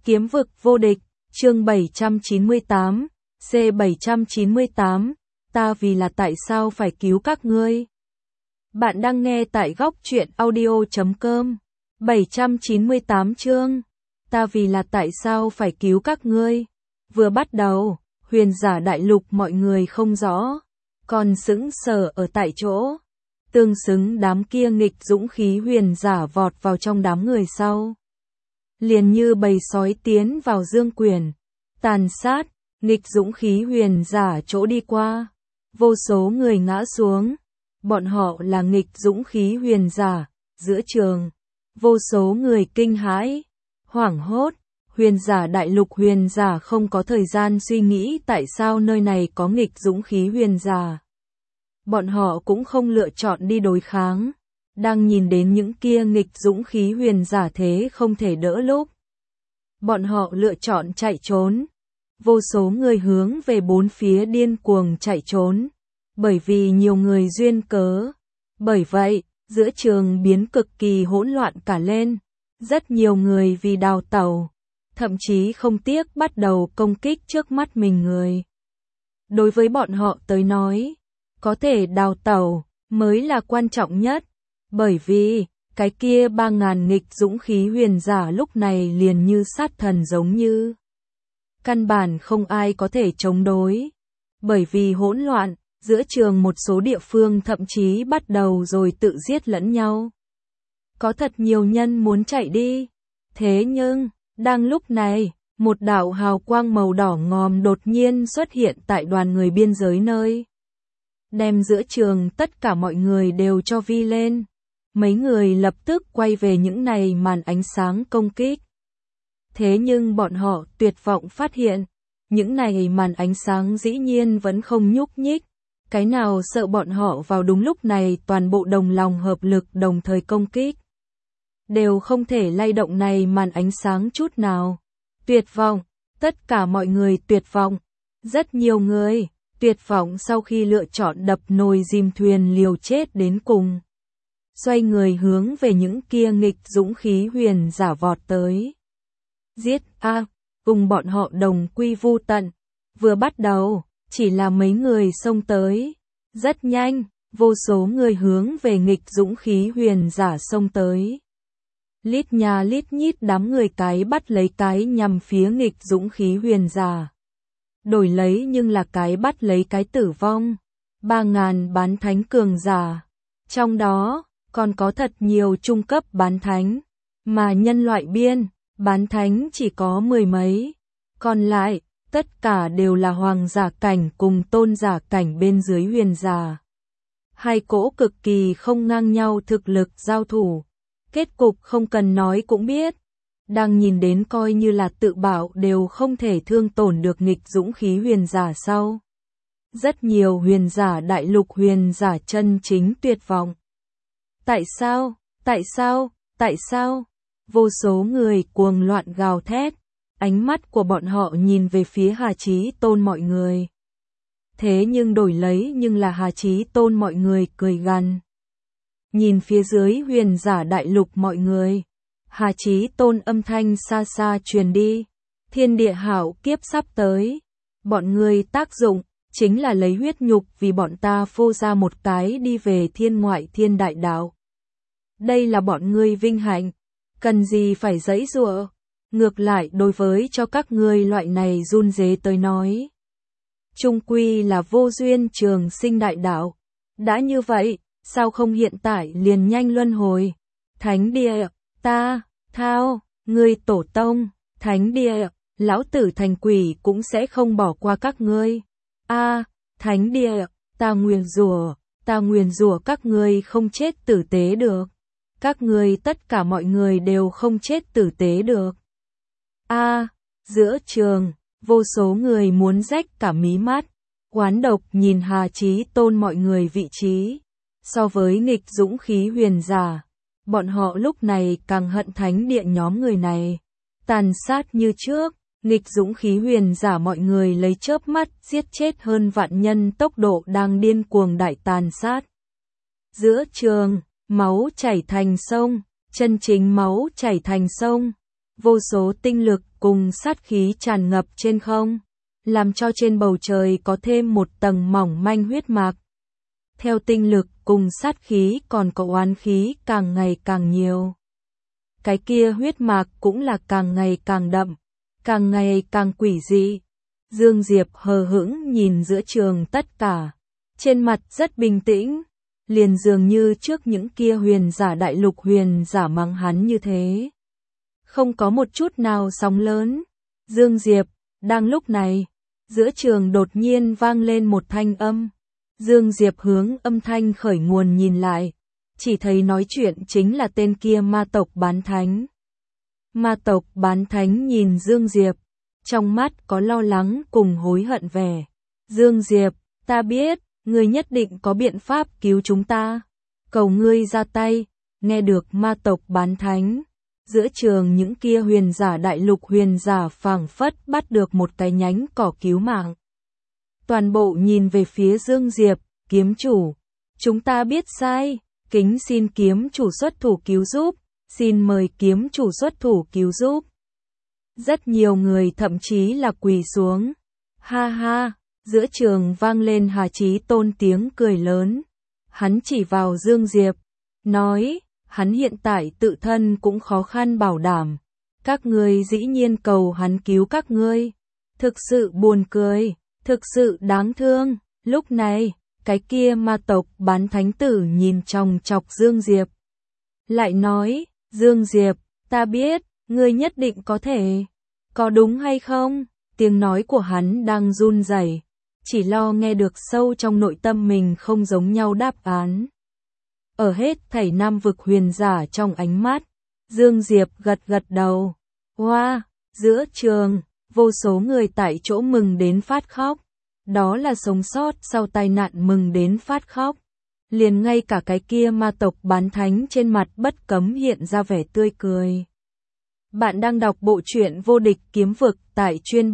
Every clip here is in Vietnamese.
Kiếm vực vô địch, chương 798, C798, ta vì là tại sao phải cứu các ngươi. Bạn đang nghe tại góc truyện audio.com. 798 chương, ta vì là tại sao phải cứu các ngươi. Vừa bắt đầu, huyền giả đại lục mọi người không rõ, còn sững sờ ở tại chỗ. Tương xứng đám kia nghịch dũng khí huyền giả vọt vào trong đám người sau. Liền như bầy sói tiến vào dương quyền, tàn sát, nghịch dũng khí huyền giả chỗ đi qua. Vô số người ngã xuống, bọn họ là nghịch dũng khí huyền giả, giữa trường. Vô số người kinh hãi, hoảng hốt, huyền giả đại lục huyền giả không có thời gian suy nghĩ tại sao nơi này có nghịch dũng khí huyền giả. Bọn họ cũng không lựa chọn đi đối kháng, đang nhìn đến những kia nghịch dũng khí huyền giả thế không thể đỡ lúc. Bọn họ lựa chọn chạy trốn, vô số người hướng về bốn phía điên cuồng chạy trốn, bởi vì nhiều người duyên cớ. Bởi vậy, giữa trường biến cực kỳ hỗn loạn cả lên, rất nhiều người vì đào tẩu, thậm chí không tiếc bắt đầu công kích trước mắt mình người. Đối với bọn họ tới nói, có thể đào tẩu mới là quan trọng nhất, bởi vì cái kia 3.000 nghịch dũng khí huyền giả lúc này liền như sát thần giống như. Căn bản không ai có thể chống đối, bởi vì hỗn loạn, giữa trường một số địa phương thậm chí bắt đầu rồi tự giết lẫn nhau. Có thật nhiều nhân muốn chạy đi, thế nhưng, đang lúc này, một đạo hào quang màu đỏ ngòm đột nhiên xuất hiện tại đoàn người biên giới nơi. Đem giữa trường tất cả mọi người đều cho vi lên. Mấy người lập tức quay về những này màn ánh sáng công kích. Thế nhưng bọn họ tuyệt vọng phát hiện, những này màn ánh sáng dĩ nhiên vẫn không nhúc nhích. Cái nào sợ bọn họ vào đúng lúc này toàn bộ đồng lòng hợp lực đồng thời công kích. Đều không thể lay động này màn ánh sáng chút nào. Tuyệt vọng, tất cả mọi người tuyệt vọng. Rất nhiều người tuyệt vọng sau khi lựa chọn đập nồi dìm thuyền liều chết đến cùng. Xoay người hướng về những kia nghịch dũng khí huyền giả vọt tới. Giết a, cùng bọn họ đồng quy vu tận. Vừa bắt đầu, chỉ là mấy người xông tới. Rất nhanh, vô số người hướng về nghịch dũng khí huyền giả xông tới. Lít nhà lít nhít đám người cái bắt lấy cái nhằm phía nghịch dũng khí huyền giả. Đổi lấy nhưng là cái bắt lấy cái tử vong. 3.000 bán thánh cường giả. Trong đó, còn có thật nhiều trung cấp bán thánh. Mà nhân loại biên, bán thánh chỉ có 10 mấy. Còn lại, tất cả đều là hoàng giả cảnh cùng tôn giả cảnh bên dưới huyền giả. Hai cỗ cực kỳ không ngang nhau thực lực giao thủ. Kết cục không cần nói cũng biết. Đang nhìn đến coi như là tự bảo đều không thể thương tổn được nghịch dũng khí huyền giả sau. Rất nhiều huyền giả đại lục huyền giả chân chính tuyệt vọng. Tại sao? Tại sao? Tại sao? Vô số người cuồng loạn gào thét. Ánh mắt của bọn họ nhìn về phía Hà Chí Tôn mọi người. Thế nhưng đổi lấy nhưng là Hà Chí Tôn mọi người cười gằn. Nhìn phía dưới huyền giả đại lục mọi người. Hà Chí Tôn âm thanh xa xa truyền đi. Thiên địa hảo kiếp sắp tới. Bọn người tác dụng, chính là lấy huyết nhục vì bọn ta phô ra một cái đi về thiên ngoại thiên đại đạo. Đây là bọn ngươi vinh hạnh. Cần gì phải giãy giụa. Ngược lại đối với cho các ngươi loại này run rế tới nói. Chung quy là vô duyên trường sinh đại đạo. Đã như vậy, sao không hiện tại liền nhanh luân hồi. Thánh địa, ta, thao, ngươi tổ tông, thánh địa, lão tử thành quỷ cũng sẽ không bỏ qua các ngươi. A, thánh địa, ta nguyền rủa các ngươi không chết tử tế được. Các ngươi tất cả mọi người đều không chết tử tế được. A, giữa trường, vô số người muốn rách cả mí mắt, oán độc nhìn Hà Chí Tôn mọi người vị trí. So với nghịch dũng khí huyền giả, bọn họ lúc này càng hận thánh địa nhóm người này. Tàn sát như trước, nghịch dũng khí huyền giả mọi người lấy chớp mắt giết chết hơn vạn nhân tốc độ đang điên cuồng đại tàn sát. Giữa trường, máu chảy thành sông, chân chính máu chảy thành sông. vô số tinh lực cùng sát khí tràn ngập trên không, làm cho trên bầu trời có thêm một tầng mỏng manh huyết mạc. Theo tinh lực cùng sát khí còn có oán khí càng ngày càng nhiều. Cái kia huyết mạc cũng là càng ngày càng đậm, càng ngày càng quỷ dị. Dương Diệp hờ hững nhìn giữa trường tất cả, trên mặt rất bình tĩnh, liền dường như trước những kia huyền giả đại lục huyền giả mắng hắn như thế. Không có một chút nào sóng lớn. Dương Diệp, đang lúc này, giữa trường đột nhiên vang lên một thanh âm. Dương Diệp hướng âm thanh khởi nguồn nhìn lại, chỉ thấy nói chuyện chính là tên kia ma tộc bán thánh. Ma tộc bán thánh nhìn Dương Diệp, trong mắt có lo lắng cùng hối hận vẻ. Dương Diệp, ta biết, ngươi nhất định có biện pháp cứu chúng ta. Cầu ngươi ra tay. Nghe được ma tộc bán thánh, giữa trường những kia huyền giả đại lục huyền giả phảng phất bắt được một cái nhánh cỏ cứu mạng. Toàn bộ nhìn về phía Dương Diệp, kiếm chủ. Chúng ta biết sai, kính xin kiếm chủ xuất thủ cứu giúp, xin mời kiếm chủ xuất thủ cứu giúp. Rất nhiều người thậm chí là quỳ xuống. Ha ha, giữa trường vang lên Hà Chí Tôn tiếng cười lớn. Hắn chỉ vào Dương Diệp, nói, hắn hiện tại tự thân cũng khó khăn bảo đảm. Các ngươi dĩ nhiên cầu hắn cứu các ngươi. Thực sự buồn cười, thực sự đáng thương. Lúc này, cái kia ma tộc bán thánh tử nhìn chòng chọc Dương Diệp. Lại nói, Dương Diệp, ta biết, ngươi nhất định có thể. Có đúng hay không? Tiếng nói của hắn đang run rẩy, chỉ lo nghe được sâu trong nội tâm mình không giống nhau đáp án. Ở hết thảy nam vực huyền giả trong ánh mắt, Dương Diệp gật gật đầu. Wow, giữa trường, vô số người tại chỗ mừng đến phát khóc. Đó là sống sót sau tai nạn mừng đến phát khóc. Liền ngay cả cái kia ma tộc bán thánh trên mặt bất cấm hiện ra vẻ tươi cười. Bạn đang đọc bộ truyện Vô Địch Kiếm Vực tại Chuyên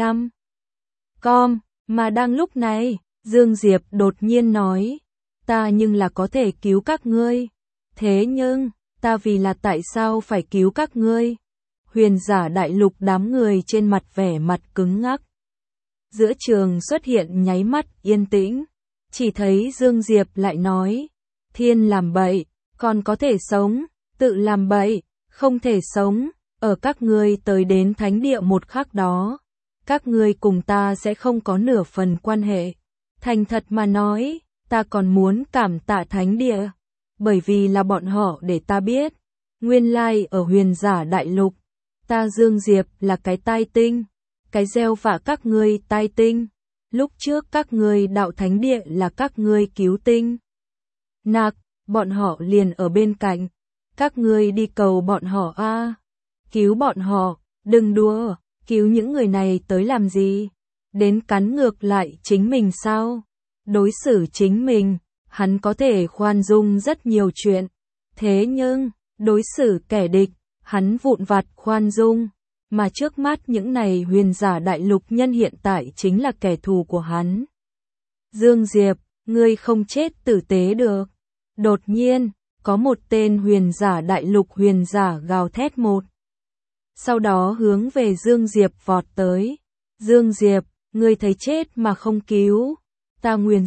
35.com, mà đang lúc này, Dương Diệp đột nhiên nói, ta nhưng là có thể cứu các ngươi. Thế nhưng, ta vì là tại sao phải cứu các ngươi? Huyền giả đại lục đám người trên mặt vẻ mặt cứng ngắc. Giữa trường xuất hiện nháy mắt yên tĩnh, chỉ thấy Dương Diệp lại nói, thiên làm bậy, còn có thể sống, tự làm bậy, không thể sống. Ở các ngươi tới đến thánh địa một khắc đó, các ngươi cùng ta sẽ không có nửa phần quan hệ. Thành thật mà nói, ta còn muốn cảm tạ thánh địa, bởi vì là bọn họ để ta biết, nguyên lai ở huyền giả đại lục, ta Dương Diệp là cái tai tinh, cái gieo vạ các ngươi tai tinh. Lúc trước các ngươi đạo thánh địa là các ngươi cứu tinh. Nạc, bọn họ liền ở bên cạnh, các ngươi đi cầu bọn họ a. Cứu bọn họ, đừng đùa, cứu những người này tới làm gì? Đến cắn ngược lại chính mình sao? Đối xử chính mình, hắn có thể khoan dung rất nhiều chuyện. Thế nhưng, đối xử kẻ địch, hắn vụn vặt khoan dung. Mà trước mắt những này huyền giả đại lục nhân hiện tại chính là kẻ thù của hắn. Dương Diệp, ngươi không chết tử tế được. Đột nhiên, có một tên huyền giả đại lục huyền giả gào thét một. Sau đó hướng về Dương Diệp vọt tới. Dương Diệp, ngươi thấy chết mà không cứu. Ta nguyền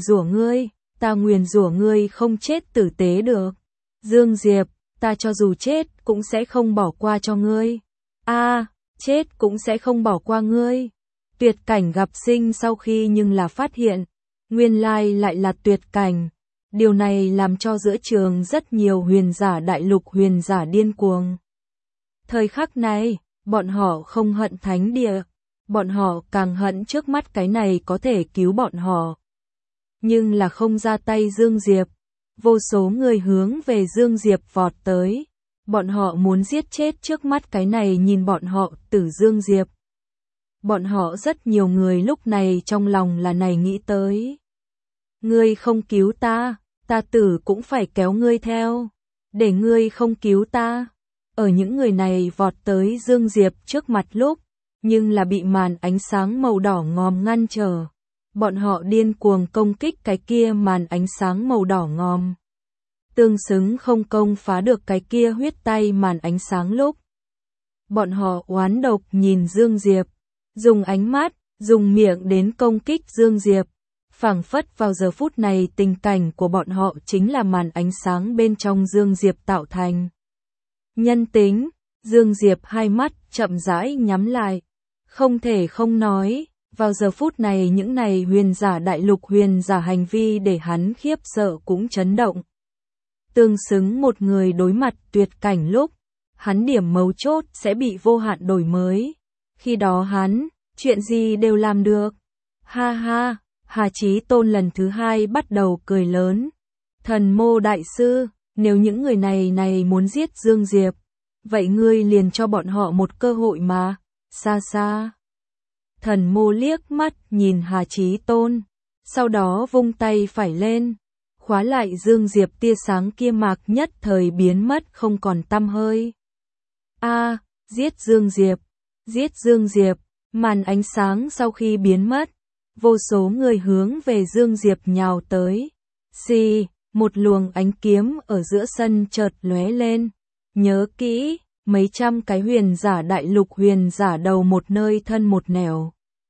rủa ngươi không chết tử tế được. Dương Diệp, ta cho dù chết cũng sẽ không bỏ qua cho ngươi. Chết cũng sẽ không bỏ qua ngươi. Tuyệt cảnh gặp sinh sau khi nhưng là phát hiện, nguyên lai lại là tuyệt cảnh. Điều này làm cho giữa trường rất nhiều huyền giả đại lục huyền giả điên cuồng. Thời khắc này, bọn họ không hận thánh địa, bọn họ càng hận trước mắt cái này có thể cứu bọn họ. Nhưng là không ra tay Dương Diệp, vô số người hướng về Dương Diệp vọt tới, bọn họ muốn giết chết trước mắt cái này nhìn bọn họ tử Dương Diệp. Bọn họ rất nhiều người lúc này trong lòng là này nghĩ tới. Ngươi không cứu ta, ta tử cũng phải kéo ngươi theo, để ngươi không cứu ta. Ở những người này vọt tới Dương Diệp trước mặt lúc, nhưng là bị màn ánh sáng màu đỏ ngòm ngăn trở. Bọn họ điên cuồng công kích cái kia màn ánh sáng màu đỏ ngòm. Tương xứng không công phá được cái kia huyết tay màn ánh sáng lúc. Bọn họ oán độc nhìn Dương Diệp, dùng ánh mắt, dùng miệng đến công kích Dương Diệp. Phảng phất vào giờ phút này tình cảnh của bọn họ chính là màn ánh sáng bên trong Dương Diệp tạo thành. Nhân tính, Dương Diệp hai mắt chậm rãi nhắm lại. Không thể không nói, vào giờ phút này những này huyền giả đại lục huyền giả hành vi để hắn khiếp sợ cũng chấn động. Tương xứng một người đối mặt tuyệt cảnh lúc, hắn điểm mấu chốt sẽ bị vô hạn đổi mới. Khi đó hắn, chuyện gì đều làm được. Ha ha, Hà Chí Tôn lần thứ hai bắt đầu cười lớn. Thần Mô đại sư, nếu những người này muốn giết Dương Diệp, vậy ngươi liền cho bọn họ một cơ hội mà. Xa xa. Thần Mô liếc mắt nhìn Hà Chí Tôn, sau đó vung tay phải lên, khóa lại Dương Diệp, tia sáng kia mạc nhất thời biến mất không còn tăm hơi. A, giết Dương Diệp, giết Dương Diệp, màn ánh sáng sau khi biến mất, vô số người hướng về Dương Diệp nhào tới. Xì, một luồng ánh kiếm ở giữa sân chợt lóe lên. Nhớ kỹ, mấy trăm cái huyền giả đại lục huyền giả đầu một nơi thân một nẻo.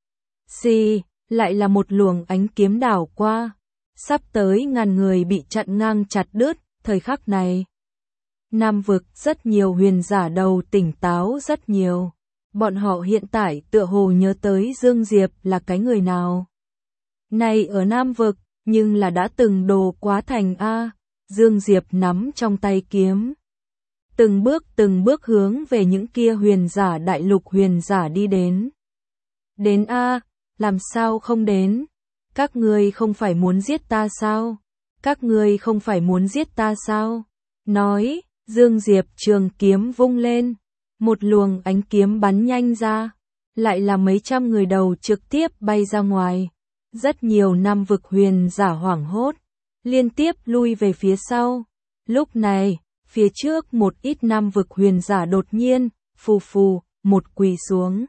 Xì, lại là một luồng ánh kiếm đảo qua. Sắp tới ngàn người bị chặn ngang chặt đứt, thời khắc này. Nam vực rất nhiều huyền giả đầu tỉnh táo rất nhiều. Bọn họ hiện tại tựa hồ nhớ tới Dương Diệp là cái người nào. Này ở Nam vực, nhưng là đã từng đồ quá thành A. Dương Diệp nắm trong tay kiếm. Từng bước hướng về những kia huyền giả đại lục huyền giả đi đến. Đến A, làm sao không đến? Các ngươi không phải muốn giết ta sao? Các ngươi không phải muốn giết ta sao? Nói, Dương Diệp trường kiếm vung lên. Một luồng ánh kiếm bắn nhanh ra. Lại là mấy trăm người đầu trực tiếp bay ra ngoài. Rất nhiều Nam vực huyền giả hoảng hốt. Liên tiếp lui về phía sau. Lúc này, phía trước một ít Nam vực huyền giả đột nhiên, phù phù, một quỳ xuống.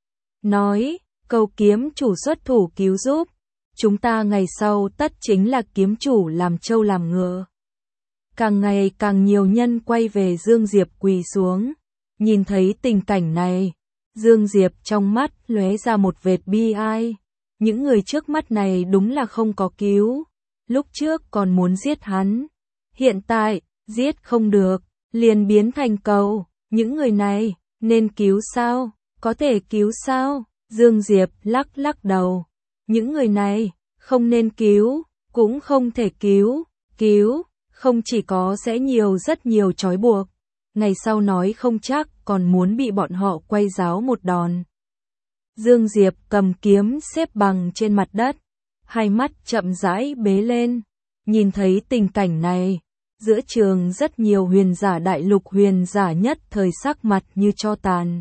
Nói, cầu kiếm chủ xuất thủ cứu giúp. Chúng ta ngày sau tất chính là kiếm chủ làm trâu làm ngựa. Càng ngày càng nhiều nhân quay về Dương Diệp quỳ xuống. Nhìn thấy tình cảnh này, Dương Diệp trong mắt lóe ra một vệt bi ai. Những người trước mắt này đúng là không có cứu. Lúc trước còn muốn giết hắn. Hiện tại, giết không được, liền biến thành cầu. Những người này, nên cứu sao? Có thể cứu sao? Dương Diệp lắc lắc đầu. Những người này, không nên cứu, cũng không thể cứu. Cứu, không chỉ có sẽ rất nhiều trói buộc. Ngày sau nói không chắc còn muốn bị bọn họ quay giáo một đòn. Dương Diệp cầm kiếm xếp bằng trên mặt đất, hai mắt chậm rãi bế lên. Nhìn thấy tình cảnh này, giữa trường rất nhiều huyền giả đại lục huyền giả nhất thời sắc mặt như tro tàn.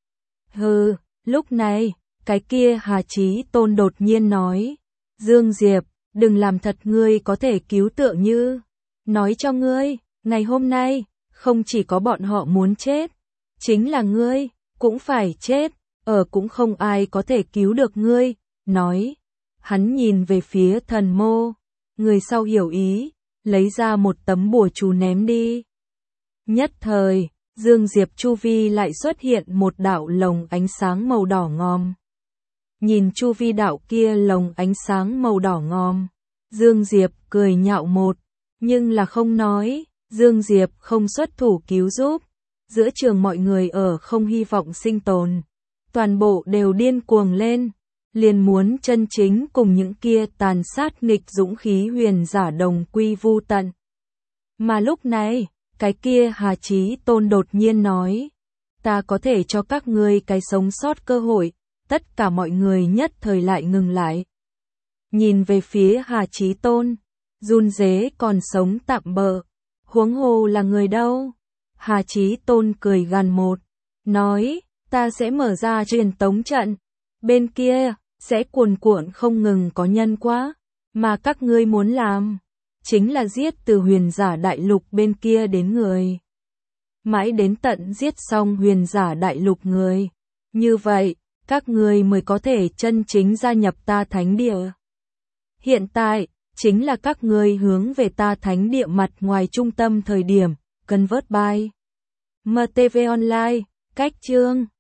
Hừ, lúc này, cái kia Hà Chí Tôn đột nhiên nói, Dương Diệp, đừng làm thật, ngươi có thể cứu tựa như. Nói cho ngươi, ngày hôm nay, không chỉ có bọn họ muốn chết, chính là ngươi, cũng phải chết, cũng không ai có thể cứu được ngươi. Nói, hắn nhìn về phía Thần Mô, người sau hiểu ý, lấy ra một tấm bùa chú ném đi. Nhất thời, Dương Diệp chu vi lại xuất hiện một đạo lồng ánh sáng màu đỏ ngòm. Nhìn chu vi đạo kia lồng ánh sáng màu đỏ ngòm, Dương Diệp cười nhạo một, nhưng là không nói. Dương Diệp không xuất thủ cứu giúp. Giữa trường mọi người không hy vọng sinh tồn. Toàn bộ đều điên cuồng lên. Liền muốn chân chính cùng những kia tàn sát nghịch dũng khí huyền giả đồng quy vu tận. Mà lúc này, cái kia Hà Chí Tôn đột nhiên nói. Ta có thể cho các ngươi cái sống sót cơ hội. Tất cả mọi người nhất thời lại ngừng lại. Nhìn về phía Hà Chí Tôn. Run rế còn sống tạm bợ. Huống hồ là người đâu? Hà Chí Tôn cười gằn một, nói, ta sẽ mở ra truyền tống trận. Bên kia, sẽ cuồn cuộn không ngừng có nhân quá. Mà các ngươi muốn làm, chính là giết từ huyền giả đại lục bên kia đến người. Mãi đến tận giết xong huyền giả đại lục người. Như vậy, các ngươi mới có thể chân chính gia nhập ta thánh địa. Hiện tại, chính là các ngươi hướng về ta thánh địa mặt ngoài trung tâm thời điểm, Convert by MTV Online, Cách chương